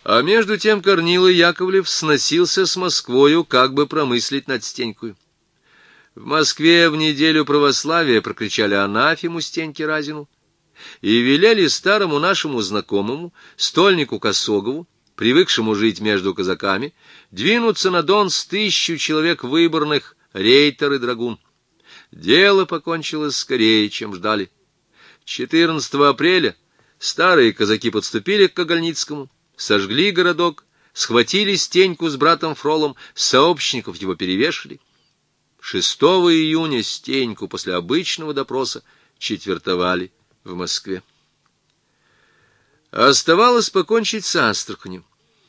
А между тем Корнила Яковлев сносился с Москвою, как бы промыслить над Стенькою. В Москве в неделю православия прокричали анафему Стеньке Разину и велели старому нашему знакомому, стольнику Косогову, привыкшему жить между казаками, двинуться на Дон с 1000 человек выборных, рейтер и драгун. Дело покончилось скорее, чем ждали. 14 апреля старые казаки подступили к Когольницкому, сожгли городок, схватили Стеньку с братом Фролом, сообщников его перевешали. 6 июня Стеньку после обычного допроса четвертовали в Москве. Оставалось покончить с Астраханью.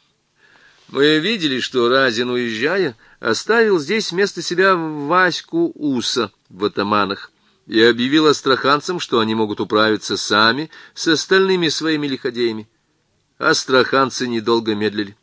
Мы видели, что Разин, уезжая, оставил здесь вместо себя Ваську Уса в атаманах и объявил астраханцам, что они могут управиться сами с остальными своими лиходеями. Астраханцы недолго медлили.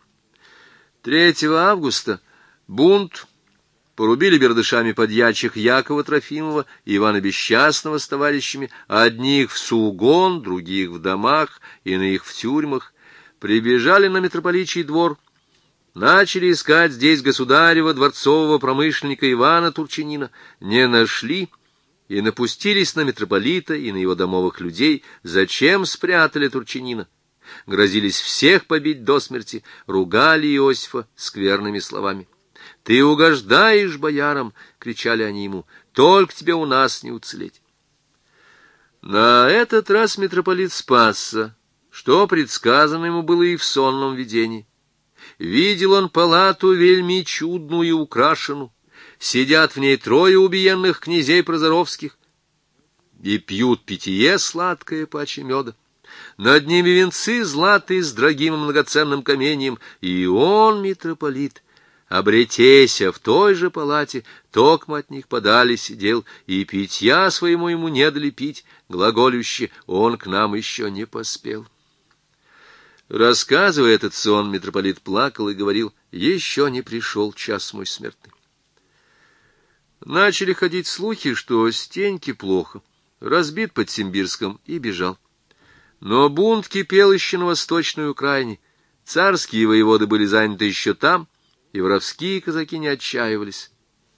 3 августа бунт порубили бердышами подьячих Якова Трофимова и Ивана Бесчастного с товарищами, одних в Сугон, других в домах, иных в тюрьмах, прибежали на митрополичий двор, начали искать здесь государева дворцового промышленника Ивана Турчинина, не нашли и напустились на митрополита и на его домовых людей, зачем спрятали Турчинина, грозились всех побить до смерти, ругали Иосифа скверными словами. «Ты угождаешь боярам!» — кричали они ему. «Только тебе у нас не уцелеть!» На этот раз митрополит спасся, что предсказано ему было и в сонном видении. Видел он палату вельми чудную и украшенную, сидят в ней 3 убиенных князей прозоровских и пьют питье сладкое паче меда. Над ними венцы златые с дорогим и многоценным каменьем, и он, митрополит, обретеся в той же палате, токмо от них подали сидел, и питья своему ему не дали пить, глаголюще: он к нам еще не поспел. Рассказывая этот сон, митрополит плакал и говорил: еще не пришел час мой смертный. Начали ходить слухи, что Стеньке плохо, разбит под Симбирском и бежал. Но бунт кипел еще на восточной Украине, царские воеводы были заняты еще там, и воровские казаки не отчаивались.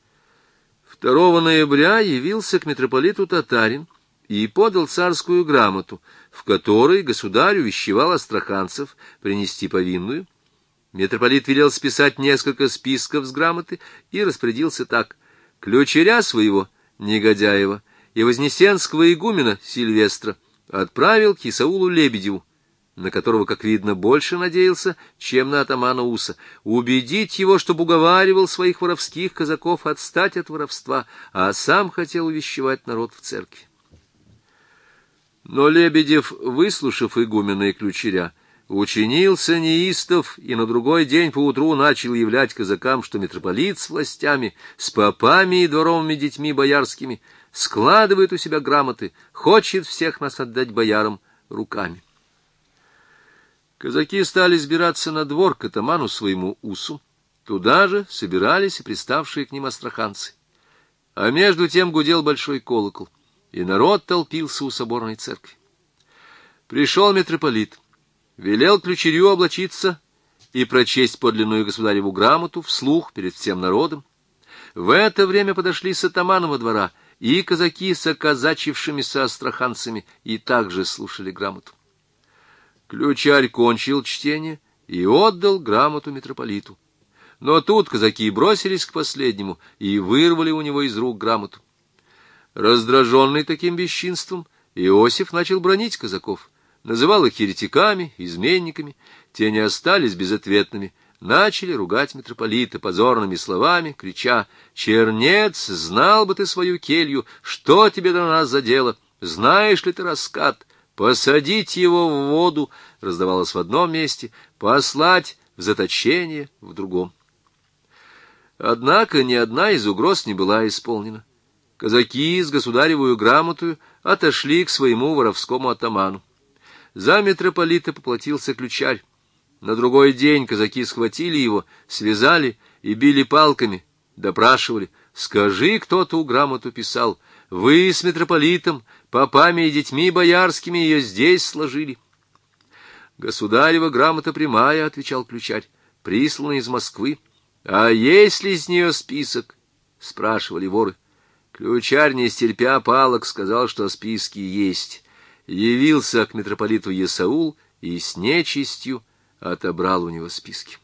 2 ноября явился к митрополиту татарин и подал царскую грамоту, в которой государь увещевал астраханцев принести повинную. Митрополит велел списать несколько списков с грамоты и распорядился так: ключеря своего, Негодяева, и вознесенского игумена Сильвестра отправил к Исаулу Лебедеву, на которого, как видно, больше надеялся, чем на атамана Уса, убедить его, чтобы уговаривал своих воровских казаков отстать от воровства, а сам хотел увещевать народ в церкви. Но Лебедев, выслушав игумена и ключеря, учинился неистов и на другой день поутру начал являть казакам, что митрополит с властями, с попами и дворовыми детьми боярскими складывает у себя грамоты, хочет всех нас отдать боярам руками. Казаки стали сбираться на двор к атаману своему Усу. Туда же собирались и приставшие к ним астраханцы. А между тем гудел большой колокол, и народ толпился у соборной церкви. Пришел митрополит, велел ключерю облачиться и прочесть подлинную государеву грамоту вслух перед всем народом. В это время подошли с атаманова двора и казаки с оказачившимися астраханцами, и также слушали грамоту. Ключарь кончил чтение и отдал грамоту митрополиту. Но тут казаки бросились к последнему и вырвали у него из рук грамоту. Раздраженный таким бесчинством, Иосиф начал бранить казаков, называл их еретиками, изменниками. Те не остались безответными, начали ругать митрополита позорными словами, крича: «Чернец, знал бы ты свою келью, что тебе до нас за дело? Знаешь ли ты раскат? Посадить его в воду», раздавалось в одном месте, «послать в заточение в другом». Однако ни одна из угроз не была исполнена. Казаки с государевую грамотою отошли к своему воровскому атаману. За митрополита поплатился ключарь. На другой день казаки схватили его, связали и били палками, допрашивали: «Скажи, кто ту грамоту писал? Вы с митрополитом, попами и детьми боярскими ее здесь сложили». Государева грамота прямая, — отвечал ключарь, — прислана из Москвы. А есть ли с нее список? — спрашивали воры. Ключарь, не стерпя палок, сказал, что списки есть. Явился к митрополиту Есаул и с нечистью отобрал у него списки.